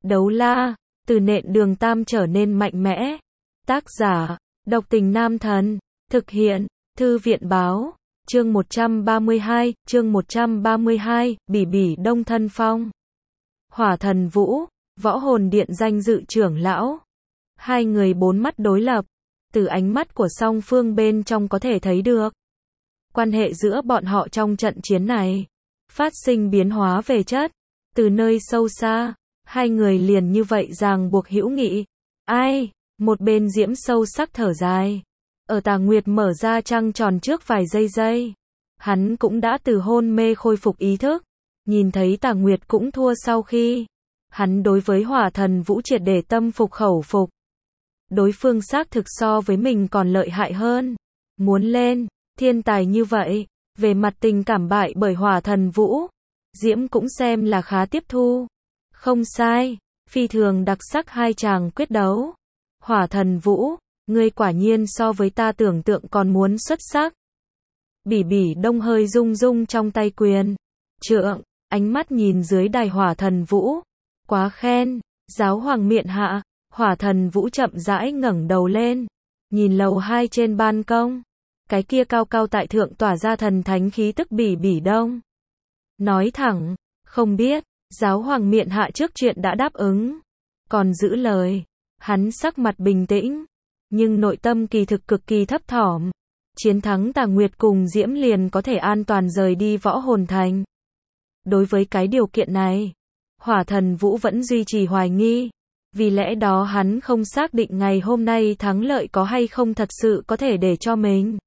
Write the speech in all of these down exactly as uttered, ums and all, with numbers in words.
Đấu la, từ nện đường tam trở nên mạnh mẽ. Tác giả, độc tình nam thần. Thực hiện, thư viện báo. Chương một trăm ba mươi hai, chương một trăm ba mươi hai, Bỉ Bỉ Đông thân phong. Hỏa Thần Vũ, Võ Hồn Điện danh dự trưởng lão. Hai người bốn mắt đối lập. Từ ánh mắt của song phương bên trong có thể thấy được. Quan hệ giữa bọn họ trong trận chiến này phát sinh biến hóa về chất. Từ nơi sâu xa, hai người liền như vậy ràng buộc hữu nghị. Ai? Một bên Diễm sâu sắc thở dài. Ở Tà Nguyệt mở ra trăng tròn trước vài giây giây. Hắn cũng đã từ hôn mê khôi phục ý thức. Nhìn thấy Tà Nguyệt cũng thua sau khi. Hắn đối với Hỏa Thần Vũ triệt để tâm phục khẩu phục. Đối phương xác thực so với mình còn lợi hại hơn. Muốn lên, thiên tài như vậy, về mặt tình cảm bại bởi Hỏa Thần Vũ. Diễm cũng xem là khá tiếp thu. Không sai, phi thường đặc sắc hai chàng quyết đấu. Hỏa Thần Vũ, ngươi quả nhiên so với ta tưởng tượng còn muốn xuất sắc. Bỉ Bỉ Đông hơi rung rung trong tay quyền trượng, ánh mắt nhìn dưới đài Hỏa Thần Vũ. Quá khen, giáo hoàng miện hạ. Hỏa Thần Vũ chậm rãi ngẩng đầu lên, nhìn lầu hai trên ban công. Cái kia cao cao tại thượng tỏa ra thần thánh khí tức Bỉ Bỉ Đông. Nói thẳng, không biết, giáo hoàng miện hạ trước chuyện đã đáp ứng. Còn giữ lời, hắn sắc mặt bình tĩnh, nhưng nội tâm kỳ thực cực kỳ thấp thỏm. Chiến thắng Tà Nguyệt cùng Diễm liền có thể an toàn rời đi Võ Hồn Thành. Đối với cái điều kiện này, Hỏa Thần Vũ vẫn duy trì hoài nghi. Vì lẽ đó hắn không xác định ngày hôm nay thắng lợi có hay không thật sự có thể để cho mình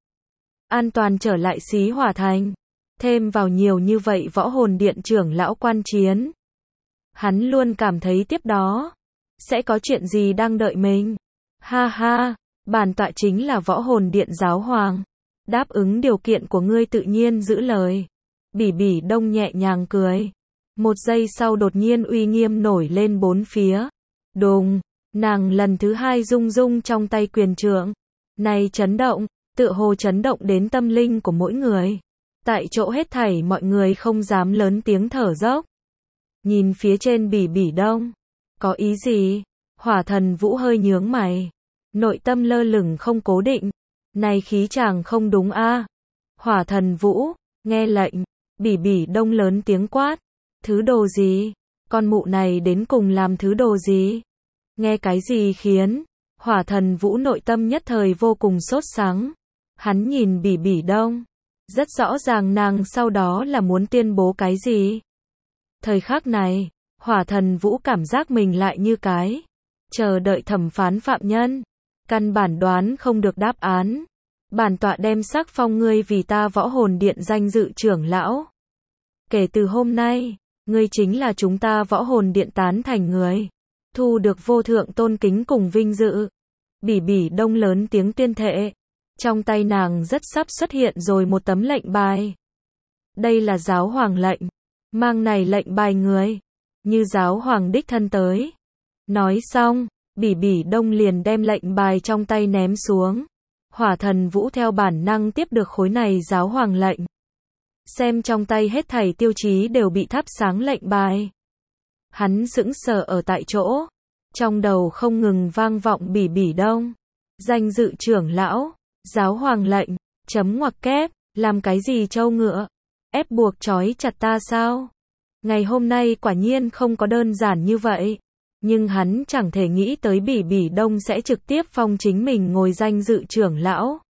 an toàn trở lại Xí Hỏa Thành. Thêm vào nhiều như vậy Võ Hồn Điện trưởng lão quan chiến. Hắn luôn cảm thấy tiếp đó sẽ có chuyện gì đang đợi mình. Ha ha, bản tọa chính là Võ Hồn Điện giáo hoàng. Đáp ứng điều kiện của ngươi tự nhiên giữ lời. Bỉ Bỉ Đông nhẹ nhàng cười. Một giây sau đột nhiên uy nghiêm nổi lên bốn phía. Đùng, nàng lần thứ hai rung rung trong tay quyền trượng. Này chấn động, tựa hồ chấn động đến tâm linh của mỗi người. Tại chỗ hết thảy mọi người không dám lớn tiếng thở dốc. Nhìn phía trên Bỉ Bỉ Đông. Có ý gì? Hỏa Thần Vũ hơi nhướng mày. Nội tâm lơ lửng không cố định. Này khí chàng không đúng a à? Hỏa Thần Vũ, nghe lệnh. Bỉ Bỉ Đông lớn tiếng quát. Thứ đồ gì? Con mụ này đến cùng làm thứ đồ gì? Nghe cái gì khiến Hỏa Thần Vũ nội tâm nhất thời vô cùng sốt sắng. Hắn nhìn Bỉ Bỉ Đông. Rất rõ ràng nàng sau đó là muốn tuyên bố cái gì. Thời khắc này, Hỏa Thần Vũ cảm giác mình lại như cái chờ đợi thẩm phán phạm nhân. Căn bản đoán không được đáp án. Bản tọa đem sắc phong ngươi vì ta Võ Hồn Điện danh dự trưởng lão. Kể từ hôm nay, ngươi chính là chúng ta Võ Hồn Điện tán thành người. Thu được vô thượng tôn kính cùng vinh dự. Bỉ Bỉ Đông lớn tiếng tuyên thệ. Trong tay nàng rất sắp xuất hiện rồi một tấm lệnh bài. Đây là giáo hoàng lệnh. Mang này lệnh bài người. Như giáo hoàng đích thân tới. Nói xong, Bỉ Bỉ Đông liền đem lệnh bài trong tay ném xuống. Hỏa Thần Vũ theo bản năng tiếp được khối này giáo hoàng lệnh. Xem trong tay hết thảy tiêu chí đều bị thắp sáng lệnh bài. Hắn sững sờ ở tại chỗ. Trong đầu không ngừng vang vọng Bỉ Bỉ Đông. Danh dự trưởng lão. Giáo hoàng lệnh. Chấm ngoặc kép. Làm cái gì trâu ngựa? Ép buộc trói chặt ta sao? Ngày hôm nay quả nhiên không có đơn giản như vậy. Nhưng hắn chẳng thể nghĩ tới Bỉ Bỉ Đông sẽ trực tiếp phong chính mình ngồi danh dự trưởng lão.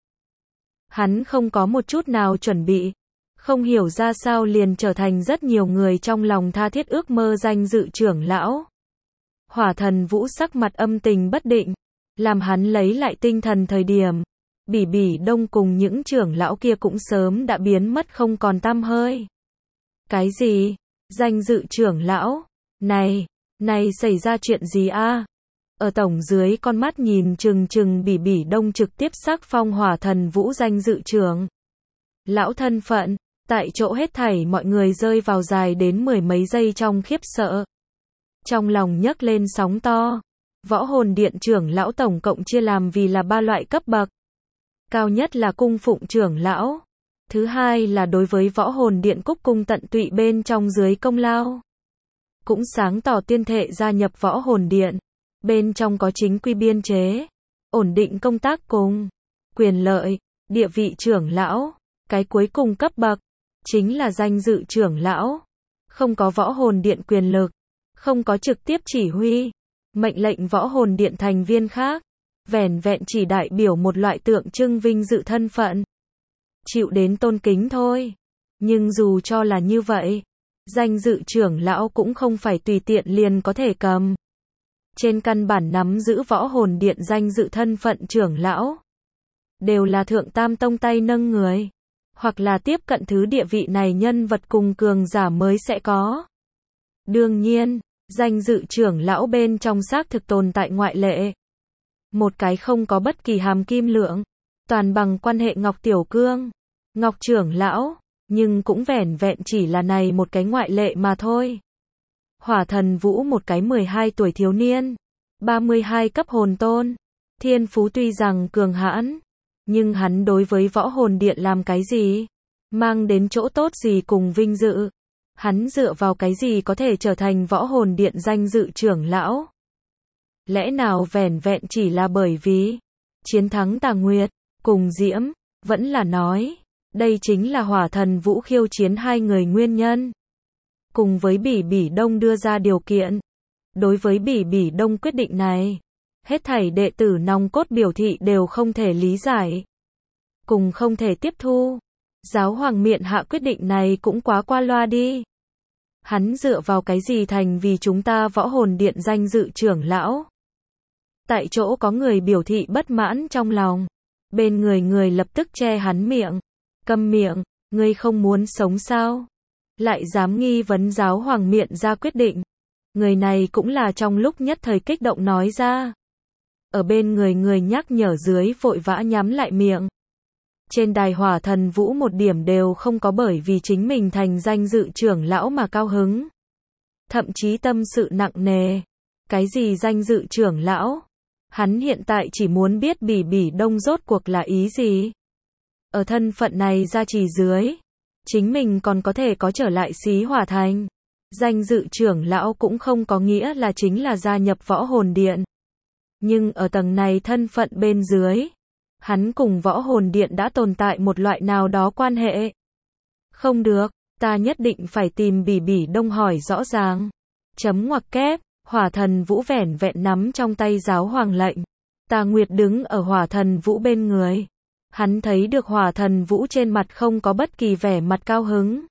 Hắn không có một chút nào chuẩn bị. Không hiểu ra sao liền trở thành rất nhiều người trong lòng tha thiết ước mơ danh dự trưởng lão. Hỏa Thần Vũ sắc mặt âm tình bất định. Làm hắn lấy lại tinh thần thời điểm. Bỉ Bỉ Đông cùng những trưởng lão kia cũng sớm đã biến mất không còn tăm hơi. Cái gì? Danh dự trưởng lão? Này, này xảy ra chuyện gì a? Ở tổng dưới con mắt nhìn chừng chừng Bỉ Bỉ Đông trực tiếp sắc phong Hỏa Thần Vũ danh dự trưởng lão thân phận. Tại chỗ hết thảy mọi người rơi vào dài đến mười mấy giây trong khiếp sợ. Trong lòng nhấc lên sóng to. Võ Hồn Điện trưởng lão tổng cộng chia làm vì là ba loại cấp bậc. Cao nhất là cung phụng trưởng lão. Thứ hai là đối với Võ Hồn Điện cúc cung tận tụy bên trong dưới công lao. cũng sáng tỏ tuyên thệ gia nhập Võ Hồn Điện. Bên trong có chính quy biên chế, ổn định công tác cùng quyền lợi, địa vị trưởng lão, cái cuối cùng cấp bậc chính là danh dự trưởng lão. Không có Võ Hồn Điện quyền lực, không có trực tiếp chỉ huy, mệnh lệnh Võ Hồn Điện thành viên khác, vẻn vẹn chỉ đại biểu một loại tượng trưng vinh dự thân phận, chịu đến tôn kính thôi. Nhưng dù cho là như vậy, danh dự trưởng lão cũng không phải tùy tiện liền có thể cầm. Trên căn bản nắm giữ Võ Hồn Điện danh dự thân phận trưởng lão, đều là thượng tam tông tay nâng người, hoặc là tiếp cận thứ địa vị này nhân vật cùng cường giả mới sẽ có. Đương nhiên, danh dự trưởng lão bên trong xác thực tồn tại ngoại lệ. Một cái không có bất kỳ hàm kim lượng, toàn bằng quan hệ Ngọc Tiểu Cương, Ngọc trưởng lão, nhưng cũng vẻn vẹn chỉ là này một cái ngoại lệ mà thôi. Hỏa Thần Vũ một cái mười hai tuổi thiếu niên, ba mươi hai cấp hồn tôn, thiên phú tuy rằng cường hãn, nhưng hắn đối với Võ Hồn Điện làm cái gì, mang đến chỗ tốt gì cùng vinh dự, hắn dựa vào cái gì có thể trở thành Võ Hồn Điện danh dự trưởng lão? Lẽ nào vẻn vẹn chỉ là bởi vì chiến thắng Tà Nguyệt cùng Diễm, vẫn là nói đây chính là Hỏa Thần Vũ khiêu chiến hai người nguyên nhân. Cùng với Bỉ Bỉ Đông đưa ra điều kiện. Đối với Bỉ Bỉ Đông quyết định này, hết thảy đệ tử nòng cốt biểu thị đều không thể lý giải, cùng không thể tiếp thu. Giáo hoàng miện hạ quyết định này cũng quá qua loa đi. Hắn dựa vào cái gì thành vì chúng ta Võ Hồn Điện danh dự trưởng lão? Tại chỗ có người biểu thị bất mãn trong lòng. Bên người người lập tức che hắn miệng. Câm miệng, ngươi không muốn sống sao? Lại dám nghi vấn giáo hoàng miện ra quyết định. Người này cũng là trong lúc nhất thời kích động nói ra. Ở bên người người nhắc nhở dưới vội vã nhắm lại miệng. Trên đài Hỏa Thần Vũ một điểm đều không có bởi vì chính mình thành danh dự trưởng lão mà cao hứng. Thậm chí tâm sự nặng nề. Cái gì danh dự trưởng lão? Hắn hiện tại chỉ muốn biết Bỉ Bỉ Đông rốt cuộc là ý gì. Ở thân phận này gia trì dưới, chính mình còn có thể có trở lại Xí Hỏa Thành. Danh dự trưởng lão cũng không có nghĩa là chính là gia nhập Võ Hồn Điện. Nhưng ở tầng này thân phận bên dưới, hắn cùng Võ Hồn Điện đã tồn tại một loại nào đó quan hệ. Không được, ta nhất định phải tìm Bỉ Bỉ Đông hỏi rõ ràng. Chấm ngoặc kép, Hỏa Thần Vũ vẻn vẹn nắm trong tay giáo hoàng lệnh. Tà Nguyệt đứng ở Hỏa Thần Vũ bên người. Hắn thấy được Hỏa Thần Vũ trên mặt không có bất kỳ vẻ mặt cao hứng.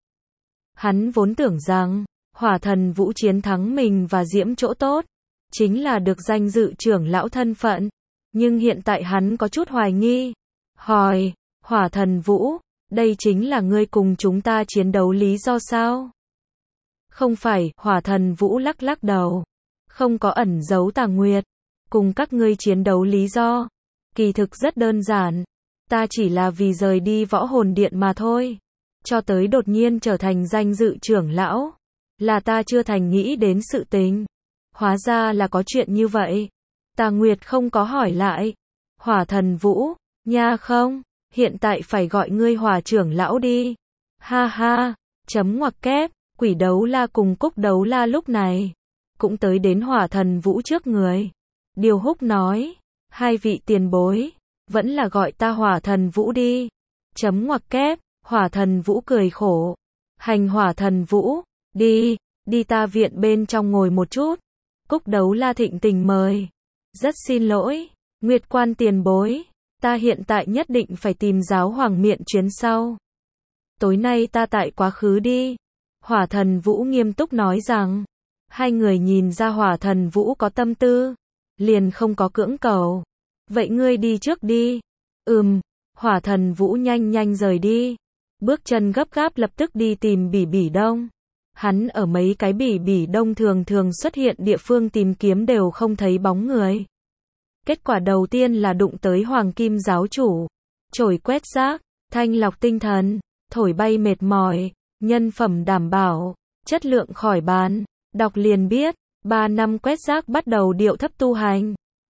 Hắn vốn tưởng rằng, Hỏa Thần Vũ chiến thắng mình và Diễm chỗ tốt, chính là được danh dự trưởng lão thân phận. Nhưng hiện tại hắn có chút hoài nghi. Hỏi, Hỏa Thần Vũ, đây chính là ngươi cùng chúng ta chiến đấu lý do sao? Không phải, Hỏa Thần Vũ lắc lắc đầu. Không có ẩn giấu Tà Nguyệt. Cùng các ngươi chiến đấu lý do. Kỳ thực rất đơn giản. Ta chỉ là vì rời đi Võ Hồn Điện mà thôi. Cho tới đột nhiên trở thành danh dự trưởng lão. Là ta chưa thành nghĩ đến sự tình. Hóa ra là có chuyện như vậy. Tà Nguyệt không có hỏi lại. Hỏa Thần Vũ, nha không, hiện tại phải gọi ngươi Hỏa trưởng lão đi. Ha ha, chấm ngoặc kép, Quỷ Đấu La cùng Cúc Đấu La lúc này cũng tới đến Hỏa Thần Vũ trước người. Điều Húc nói, hai vị tiền bối, vẫn là gọi ta Hỏa Thần Vũ đi. Chấm ngoặc kép, Hỏa Thần Vũ cười khổ. Hành Hỏa Thần Vũ, đi, đi ta viện bên trong ngồi một chút. Cúc Đấu La thịnh tình mời. Rất xin lỗi, Nguyệt Quan tiền bối, ta hiện tại nhất định phải tìm giáo hoàng miện chuyến sau. Tối nay ta tại quá khứ đi. Hỏa Thần Vũ nghiêm túc nói rằng, hai người nhìn ra Hỏa Thần Vũ có tâm tư, liền không có cưỡng cầu. Vậy ngươi đi trước đi. Ừm, Hỏa Thần Vũ nhanh nhanh rời đi. Bước chân gấp gáp lập tức đi tìm Bỉ Bỉ Đông. Hắn ở mấy cái Bỉ Bỉ Đông thường thường xuất hiện địa phương tìm kiếm đều không thấy bóng người. Kết quả đầu tiên là đụng tới Hoàng Kim giáo chủ. Chổi quét rác, thanh lọc tinh thần, thổi bay mệt mỏi, nhân phẩm đảm bảo, chất lượng khỏi bàn. Đọc liền biết, ba năm quét rác bắt đầu điệu thấp tu hành.